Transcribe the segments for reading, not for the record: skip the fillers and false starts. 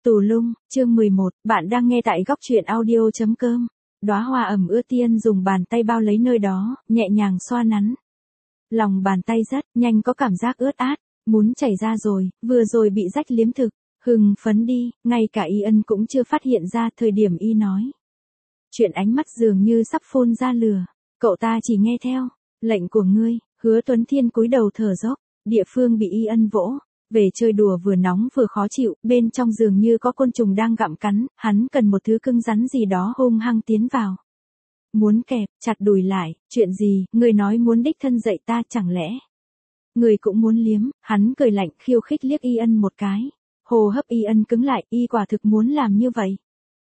Tù lung, chương 11, bạn đang nghe tại góc truyện audio.com. Đóa hoa ẩm ướt Tiên dùng bàn tay bao lấy nơi đó, nhẹ nhàng xoa nắn. Lòng bàn tay rất nhanh có cảm giác ướt át, muốn chảy ra rồi, vừa rồi bị rách liếm thực. Hừng phấn đi, ngay cả Ian cũng chưa phát hiện ra thời điểm y nói. Chuyện ánh mắt dường như sắp phun ra lửa, cậu ta chỉ nghe theo, lệnh của ngươi. Hứa Tuấn Thiên cúi đầu thở dốc, địa phương bị Ian vỗ. Về chơi đùa vừa nóng vừa khó chịu, bên trong dường như có côn trùng đang gặm cắn, hắn cần một thứ cứng rắn gì đó hung hăng tiến vào. Muốn kẹp, chặt đùi lại, chuyện gì, người nói muốn đích thân dạy ta chẳng lẽ? Người cũng muốn liếm, hắn cười lạnh khiêu khích liếc Ian một cái. Hô hấp Ian cứng lại, y quả thực muốn làm như vậy.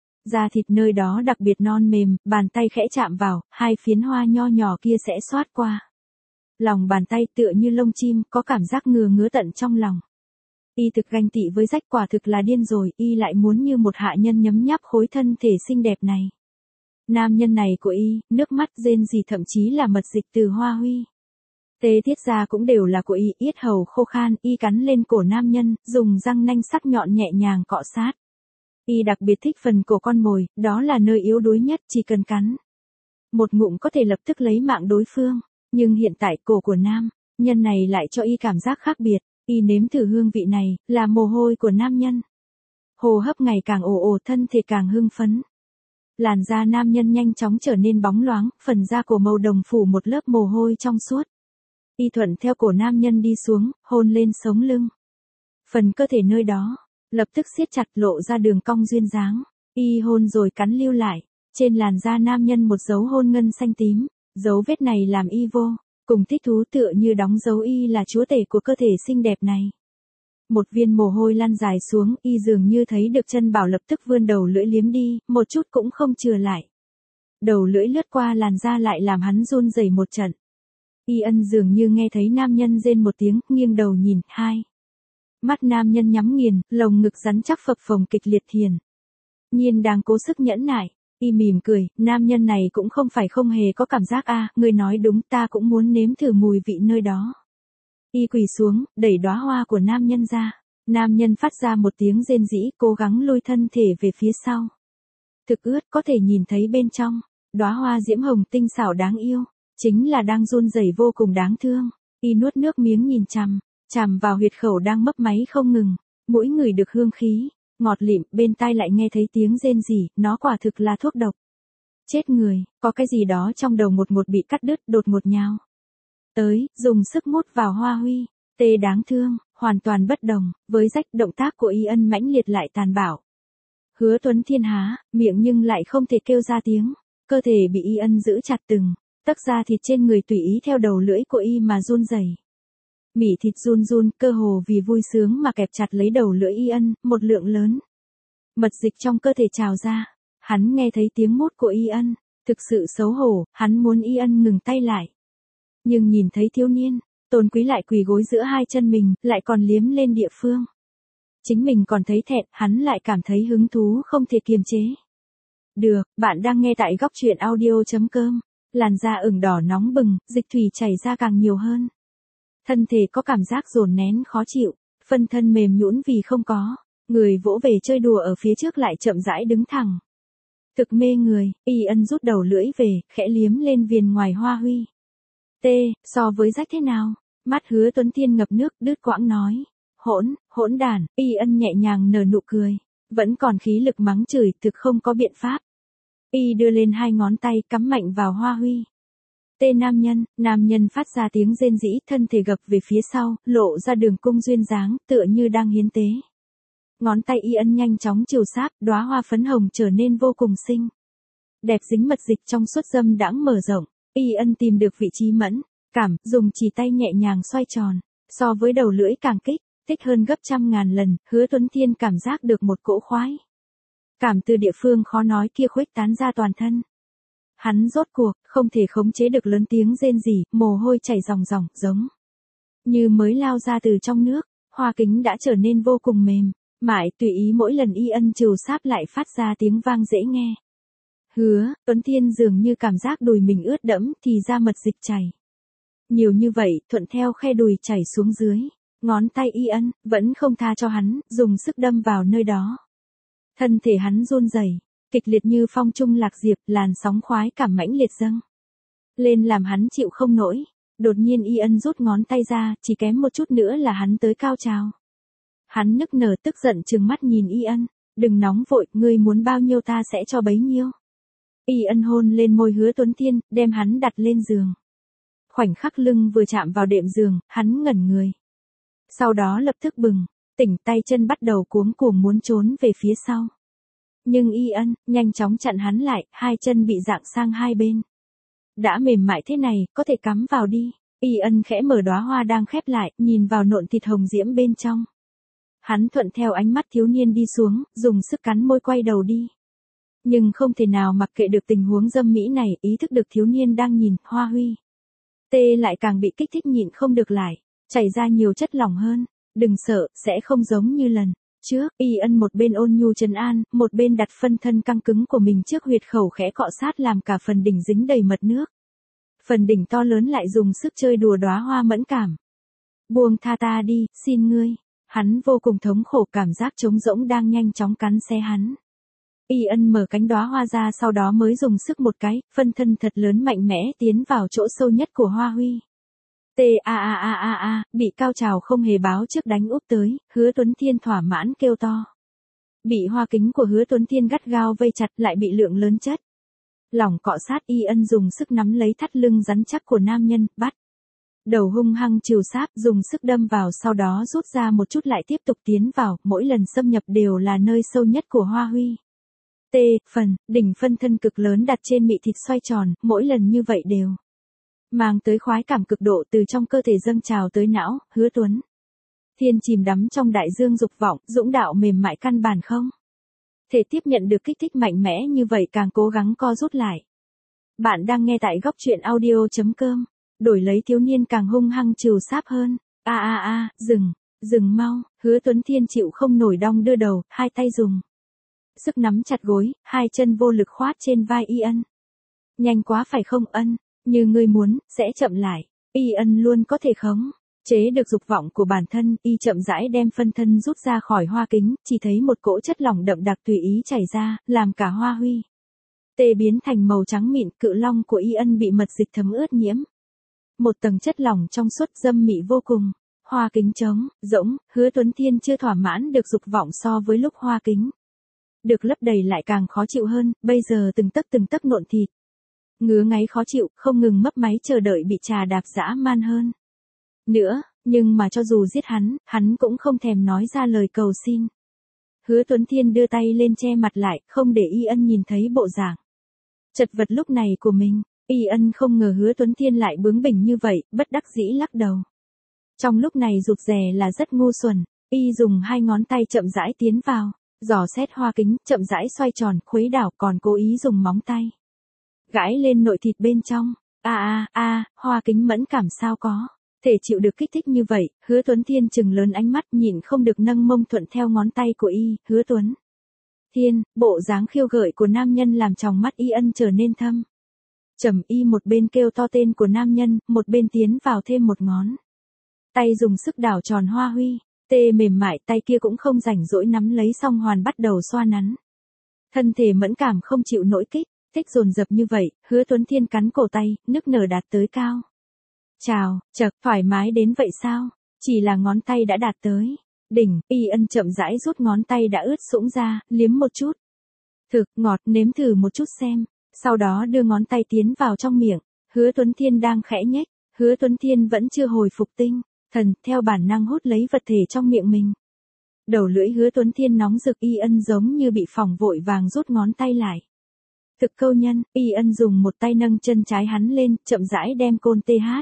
Da thịt nơi đó đặc biệt non mềm, bàn tay khẽ chạm vào, hai phiến hoa nho nhỏ kia sẽ xoát qua. Lòng bàn tay tựa như lông chim, có cảm giác ngứa tận trong lòng. Y thực ganh tị với rách, quả thực là điên rồi, y lại muốn như một hạ nhân nhấm nháp khối thân thể xinh đẹp này. Nam nhân này của y, nước mắt rên rỉ thậm chí là mật dịch từ hoa huy. Tê tiết ra cũng đều là của y, yết hầu khô khan, y cắn lên cổ nam nhân, dùng răng nanh sắc nhọn nhẹ nhàng cọ sát. Y đặc biệt thích phần cổ con mồi, đó là nơi yếu đuối nhất, chỉ cần cắn một ngụm có thể lập tức lấy mạng đối phương. Nhưng hiện tại cổ của nam nhân này lại cho y cảm giác khác biệt. Y nếm thử hương vị này, là mồ hôi của nam nhân. Hô hấp ngày càng ồ, thân thể càng hưng phấn. Làn da nam nhân nhanh chóng trở nên bóng loáng, phần da cổ màu đồng phủ một lớp mồ hôi trong suốt. Y thuận theo cổ nam nhân đi xuống, hôn lên sống lưng. Phần cơ thể nơi đó, lập tức siết chặt lộ ra đường cong duyên dáng. Y hôn rồi cắn lưu lại, trên làn da nam nhân một dấu hôn ngân xanh tím. Dấu vết này làm y vô cùng thích thú, tựa như đóng dấu y là chúa tể của cơ thể xinh đẹp này. Một viên mồ hôi lăn dài xuống, y dường như thấy được chân bảo lập tức vươn đầu lưỡi liếm đi, một chút cũng không chừa lại. Đầu lưỡi lướt qua làn da lại làm hắn run rẩy một trận. Ian dường như nghe thấy nam nhân rên một tiếng, nghiêng đầu nhìn, hai mắt nam nhân nhắm nghiền, lồng ngực rắn chắc phập phồng kịch liệt thiền. Nhiên đang cố sức nhẫn nại. Y mỉm cười, nam nhân này cũng không phải không hề có cảm giác người nói đúng, ta cũng muốn nếm thử mùi vị nơi đó. Y quỳ xuống, đẩy đóa hoa của nam nhân ra. Nam nhân phát ra một tiếng rên rỉ, cố gắng lôi thân thể về phía sau. Thực ướt, có thể nhìn thấy bên trong, đóa hoa diễm hồng tinh xảo đáng yêu, chính là đang run rẩy vô cùng đáng thương. Y nuốt nước miếng nhìn chằm vào huyệt khẩu đang mấp máy không ngừng, mỗi người được hương khí ngọt lịm, bên tai lại nghe thấy tiếng rên rỉ, nó quả thực là thuốc độc. Chết người, có cái gì đó trong đầu một bị cắt đứt, đột ngột nhào tới, dùng sức mút vào hoa huy. Tê đáng thương, hoàn toàn bất đồng với rách, động tác của Ian mãnh liệt lại tàn bạo. Hứa Tuấn Thiên há miệng nhưng lại không thể kêu ra tiếng, cơ thể bị Ian giữ chặt từng tấc da thịt trên người tùy ý theo đầu lưỡi của y mà run rẩy. Mỉ thịt run, cơ hồ vì vui sướng mà kẹp chặt lấy đầu lưỡi Ian, một lượng lớn mật dịch trong cơ thể trào ra. Hắn nghe thấy tiếng mút của Ian, thực sự xấu hổ, hắn muốn Ian ngừng tay lại. Nhưng nhìn thấy thiếu niên tôn quý lại quỳ gối giữa hai chân mình, lại còn liếm lên địa phương chính mình còn thấy thẹn, hắn lại cảm thấy hứng thú không thể kiềm chế được. Bạn đang nghe tại góc truyện audio.com. Làn da ửng đỏ nóng bừng, dịch thủy chảy ra càng nhiều hơn. Thân thể có cảm giác dồn nén khó chịu, phân thân mềm nhũn vì không có người vỗ về chơi đùa ở phía trước lại chậm rãi đứng thẳng. Thực mê người, Ian rút đầu lưỡi về, khẽ liếm lên viền ngoài hoa huy. So với rách thế nào? Mắt Hứa Tuấn Thiên ngập nước, đứt quãng nói. Hỗn đản, Ian nhẹ nhàng nở nụ cười. Vẫn còn khí lực mắng chửi, thực không có biện pháp. Y đưa lên hai ngón tay, cắm mạnh vào hoa huy. Nam nhân phát ra tiếng rên rỉ, thân thể gập về phía sau, lộ ra đường cung duyên dáng, tựa như đang hiến tế. Ngón tay Ian nhanh chóng chiều sáp, đóa hoa phấn hồng trở nên vô cùng xinh đẹp, dính mật dịch trong suốt dâm đãng mở rộng. Ian tìm được vị trí mẫn cảm, dùng chỉ tay nhẹ nhàng xoay tròn, so với đầu lưỡi càng thích hơn gấp trăm ngàn lần. Hứa Tuấn Thiên cảm giác được một cỗ khoái cảm từ địa phương khó nói kia khuếch tán ra toàn thân. Hắn rốt cuộc không thể khống chế được, lớn tiếng rên rỉ, mồ hôi chảy ròng giống như mới lao ra từ trong nước. Hoa kính đã trở nên vô cùng mềm mại, tùy ý mỗi lần Ian trừ sáp lại phát ra tiếng vang dễ nghe. Hứa Tuấn Thiên dường như cảm giác đùi mình ướt đẫm thì ra mật dịch chảy nhiều như vậy, thuận theo khe đùi chảy xuống dưới. Ngón tay Ian vẫn không tha cho hắn, dùng sức đâm vào nơi đó. Thân thể hắn run rẩy, kịch liệt như phong trung lạc diệp, làn sóng khoái cảm mãnh liệt dâng lên làm hắn chịu không nổi. Đột nhiên Y Ân rút ngón tay ra, chỉ kém một chút nữa là hắn tới cao trào. Hắn nức nở tức giận trừng mắt nhìn Y Ân, đừng nóng vội, ngươi muốn bao nhiêu ta sẽ cho bấy nhiêu. Y Ân hôn lên môi Hứa Tuấn Thiên, đem hắn đặt lên giường. Khoảnh khắc lưng vừa chạm vào đệm giường, hắn ngẩn người. Sau đó lập tức bừng tỉnh, tay chân bắt đầu cuống cuồng muốn trốn về phía sau. Nhưng Y Ân nhanh chóng chặn hắn lại, hai chân bị dạng sang hai bên. Đã mềm mại thế này, có thể cắm vào đi. Y Ân khẽ mở đóa hoa đang khép lại, nhìn vào nộn thịt hồng diễm bên trong. Hắn thuận theo ánh mắt thiếu niên đi xuống, dùng sức cắn môi quay đầu đi. Nhưng không thể nào mặc kệ được tình huống dâm mỹ này, ý thức được thiếu niên đang nhìn, Hoa Huy. Tê lại càng bị kích thích nhịn không được lại, chảy ra nhiều chất lỏng hơn. Đừng sợ, sẽ không giống như lần trước. Y Ân một bên ôn nhu trấn an, một bên đặt phân thân căng cứng của mình trước huyệt khẩu khẽ cọ sát làm cả phần đỉnh dính đầy mật nước. Phần đỉnh to lớn lại dùng sức chơi đùa đóa hoa mẫn cảm. Buông tha ta đi, xin ngươi. Hắn vô cùng thống khổ, cảm giác trống rỗng đang nhanh chóng cắn xé hắn. Y Ân mở cánh đóa hoa ra, sau đó mới dùng sức một cái, phân thân thật lớn mạnh mẽ tiến vào chỗ sâu nhất của Hoa Huy. Bị cao trào không hề báo trước đánh úp tới, Hứa Tuấn Thiên thỏa mãn kêu to. Bị hoa kính của Hứa Tuấn Thiên gắt gao vây chặt, lại bị lượng lớn chất lỏng cọ sát. Y Ân dùng sức nắm lấy thắt lưng rắn chắc của nam nhân, bắt đầu hung hăng trìu sáp, dùng sức đâm vào, sau đó rút ra một chút lại tiếp tục tiến vào, mỗi lần xâm nhập đều là nơi sâu nhất của Hoa Huy. Đỉnh phân thân cực lớn đặt trên mị thịt xoay tròn, mỗi lần như vậy đều mang tới khoái cảm cực độ, từ trong cơ thể dâng trào tới não. Hứa Tuấn Thiên chìm đắm trong đại dương dục vọng, dũng đạo mềm mại căn bản không thể tiếp nhận được kích thích mạnh mẽ như vậy, càng cố gắng co rút lại. Bạn đang nghe tại góc truyện audio.com. Đổi lấy thiếu niên càng hung hăng trìu sáp hơn. Dừng mau. Hứa Tuấn Thiên chịu không nổi đong đưa đầu, hai tay dùng sức nắm chặt gối, hai chân vô lực khoát trên vai Y Ân. Nhanh quá phải không Ân? Như ngươi muốn, sẽ chậm lại. Y Ân luôn có thể khống chế được dục vọng của bản thân. Y chậm rãi đem phân thân rút ra khỏi hoa kính, chỉ thấy một cỗ chất lỏng đậm đặc tùy ý chảy ra, làm cả Hoa Huy biến thành màu trắng mịn. Cự long của Y Ân bị mật dịch thấm ướt nhiễm một tầng chất lỏng trong suốt dâm mị vô cùng. Hoa kính trống rỗng, Hứa Tuấn Thiên chưa thỏa mãn được dục vọng, so với lúc hoa kính được lấp đầy lại càng khó chịu hơn. Bây giờ từng tấc nộn thịt ngứa ngáy khó chịu, không ngừng mấp máy chờ đợi bị trà đạp dã man hơn nữa. Nhưng mà cho dù giết hắn cũng không thèm nói ra lời cầu xin. Hứa Tuấn Thiên đưa tay lên che mặt lại, không để Y Ân nhìn thấy bộ dạng chật vật lúc này của mình. Y Ân không ngờ Hứa Tuấn Thiên lại bướng bỉnh như vậy, bất đắc dĩ lắc đầu. Trong lúc này rụt rè là rất ngu xuẩn. Y dùng hai ngón tay chậm rãi tiến vào, dò xét hoa kính, chậm rãi xoay tròn, khuấy đảo, còn cố ý dùng móng tay gãi lên nội thịt bên trong. Hoa kính mẫn cảm sao có thể chịu được kích thích như vậy. Hứa Tuấn Thiên trừng lớn ánh mắt, nhịn không được nâng mông thuận theo ngón tay của Y. Hứa Tuấn Thiên, bộ dáng khiêu gợi của nam nhân làm tròng mắt Y Ân trở nên thâm trầm. Y một bên kêu to tên của nam nhân, một bên tiến vào thêm một ngón tay dùng sức đảo tròn Hoa Huy. Mềm mại, tay kia cũng không rảnh rỗi nắm lấy song hoàn, bắt đầu xoa nắn. Thân thể mẫn cảm không chịu nổi kích thích dồn dập như vậy. Hứa Tuấn Thiên cắn cổ tay, nức nở đạt tới cao trào. Thoải mái đến vậy sao? Chỉ là ngón tay đã đạt tới đỉnh. Y Ân chậm rãi rút ngón tay đã ướt sũng ra, liếm một chút. Thực ngọt, nếm thử một chút xem. Sau đó đưa ngón tay tiến vào trong miệng. Hứa Tuấn Thiên đang khẽ nhếch. Hứa Tuấn Thiên vẫn chưa hồi phục tinh thần, theo bản năng hút lấy vật thể trong miệng mình. Đầu lưỡi Hứa Tuấn Thiên nóng rực. Y Ân giống như bị phỏng, vội vàng rút ngón tay lại. Thực câu nhân. Y Ân dùng một tay nâng chân trái hắn lên, chậm rãi đem côn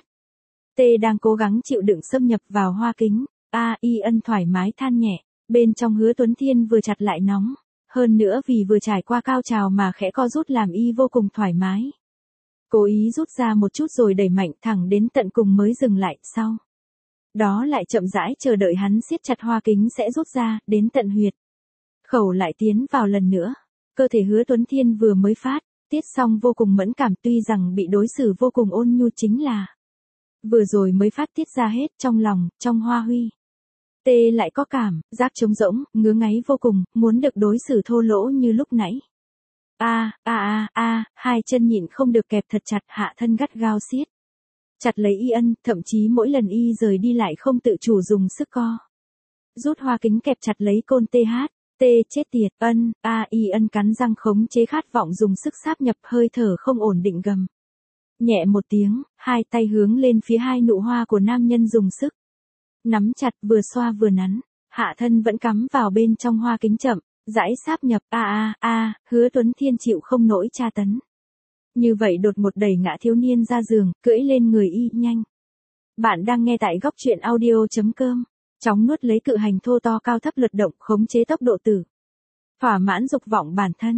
đang cố gắng chịu đựng xâm nhập vào hoa kính. Y Ân thoải mái than nhẹ. Bên trong Hứa Tuấn Thiên vừa chặt lại nóng. Hơn nữa vì vừa trải qua cao trào mà khẽ co rút làm Y vô cùng thoải mái. Cố ý rút ra một chút rồi đẩy mạnh thẳng đến tận cùng mới dừng lại. Sau đó lại chậm rãi chờ đợi hắn siết chặt hoa kính sẽ rút ra, đến tận huyệt khẩu lại tiến vào lần nữa. Cơ thể Hứa Tuấn Thiên vừa mới phát tiết xong vô cùng mẫn cảm, tuy rằng bị đối xử vô cùng ôn nhu, chính là vừa rồi mới phát tiết ra hết trong lòng, trong Hoa Huy Tê lại có cảm, giác trống rỗng, ngứa ngáy vô cùng, muốn được đối xử thô lỗ như lúc nãy. Hai chân nhịn không được kẹp thật chặt, hạ thân gắt gao siết chặt lấy Y Ân, thậm chí mỗi lần Y rời đi lại không tự chủ dùng sức co rút hoa kính kẹp chặt lấy côn tê chết tiệt, Y Ân cắn răng khống chế khát vọng dùng sức sáp nhập, hơi thở không ổn định gầm nhẹ một tiếng, hai tay hướng lên phía hai nụ hoa của nam nhân dùng sức nắm chặt, vừa xoa vừa nắn, hạ thân vẫn cắm vào bên trong hoa kính chậm rãi sáp nhập. Hứa Tuấn Thiên chịu không nổi tra tấn như vậy, đột một đẩy ngã thiếu niên ra giường, cưỡi lên người Y, nhanh. Bạn đang nghe tại góc truyện audio.com. Chóng nuốt lấy cự hành thô to cao thấp lượt động, khống chế tốc độ tử. Thỏa mãn dục vọng bản thân.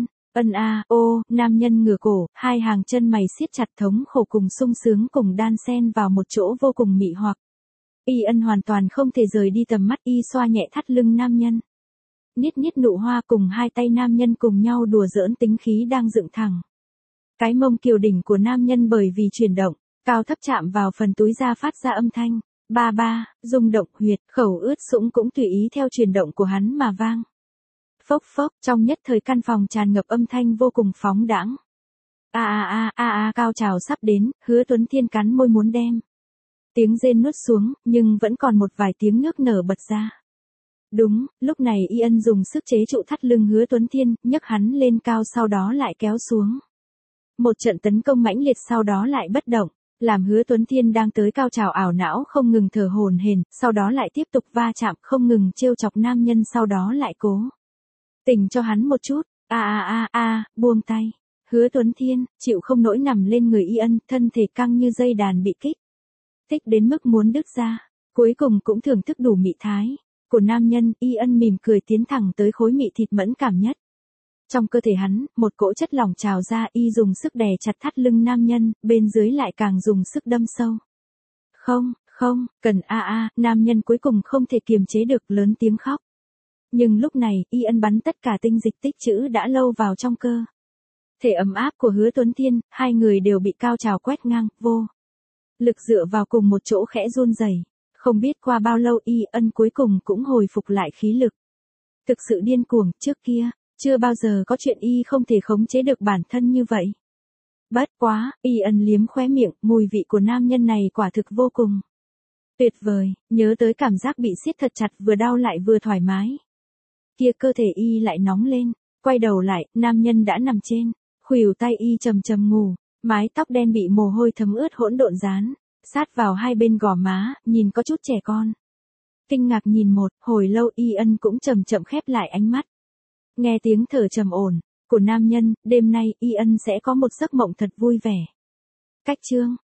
Nam nhân ngửa cổ, hai hàng chân mày siết chặt, thống khổ cùng sung sướng cùng đan xen vào một chỗ vô cùng mị hoặc. Y Ân hoàn toàn không thể rời đi tầm mắt, Y xoa nhẹ thắt lưng nam nhân. Niết nụ hoa, cùng hai tay nam nhân cùng nhau đùa giỡn tính khí đang dựng thẳng. Cái mông kiều đỉnh của nam nhân bởi vì chuyển động, cao thấp chạm vào phần túi da phát ra âm thanh. Rung động, huyệt, khẩu ướt sũng cũng tùy ý theo chuyển động của hắn mà vang. Phốc phốc, trong nhất thời căn phòng tràn ngập âm thanh vô cùng phóng đãng. Cao trào sắp đến, Hứa Tuấn Thiên cắn môi muốn đem tiếng rên nuốt xuống, nhưng vẫn còn một vài tiếng nước nở bật ra. Đúng, lúc này Y Ân dùng sức chế trụ thắt lưng Hứa Tuấn Thiên, nhấc hắn lên cao, sau đó lại kéo xuống. Một trận tấn công mãnh liệt, sau đó lại bất động, làm Hứa Tuấn Thiên đang tới cao trào ảo não không ngừng thở hổn hển, sau đó lại tiếp tục va chạm, không ngừng trêu chọc nam nhân, sau đó lại cố tình cho hắn một chút. Buông tay. Hứa Tuấn Thiên chịu không nổi nằm lên người Y Ân, thân thể căng như dây đàn bị kích thích đến mức muốn đứt ra. Cuối cùng cũng thưởng thức đủ mị thái của nam nhân, Y Ân mỉm cười tiến thẳng tới khối mị thịt mẫn cảm nhất. Trong cơ thể hắn, một cỗ chất lỏng trào ra, Y dùng sức đè chặt thắt lưng nam nhân, bên dưới lại càng dùng sức đâm sâu. Không, cần nam nhân cuối cùng không thể kiềm chế được, lớn tiếng khóc. Nhưng lúc này, Y Ân bắn tất cả tinh dịch tích trữ đã lâu vào trong cơ thể ấm áp của Hứa Tuấn Thiên, hai người đều bị cao trào quét ngang, vô lực dựa vào cùng một chỗ khẽ run rẩy. Không biết qua bao lâu, Y Ân cuối cùng cũng hồi phục lại khí lực. Thực sự điên cuồng, trước kia chưa bao giờ có chuyện Y không thể khống chế được bản thân như vậy. Bất quá, Y Ân liếm khóe miệng, mùi vị của nam nhân này quả thực vô cùng tuyệt vời, nhớ tới cảm giác bị siết thật chặt, vừa đau lại vừa thoải mái. Kia cơ thể Y lại nóng lên, quay đầu lại, nam nhân đã nằm trên khuỷu tay Y trầm trầm ngủ, mái tóc đen bị mồ hôi thấm ướt hỗn độn dán sát vào hai bên gò má, nhìn có chút trẻ con. Kinh ngạc nhìn một hồi lâu, Y Ân cũng chậm chậm khép lại ánh mắt. Nghe tiếng thở trầm ổn của nam nhân, đêm nay Y Ân sẽ có một giấc mộng thật vui vẻ. Cách chương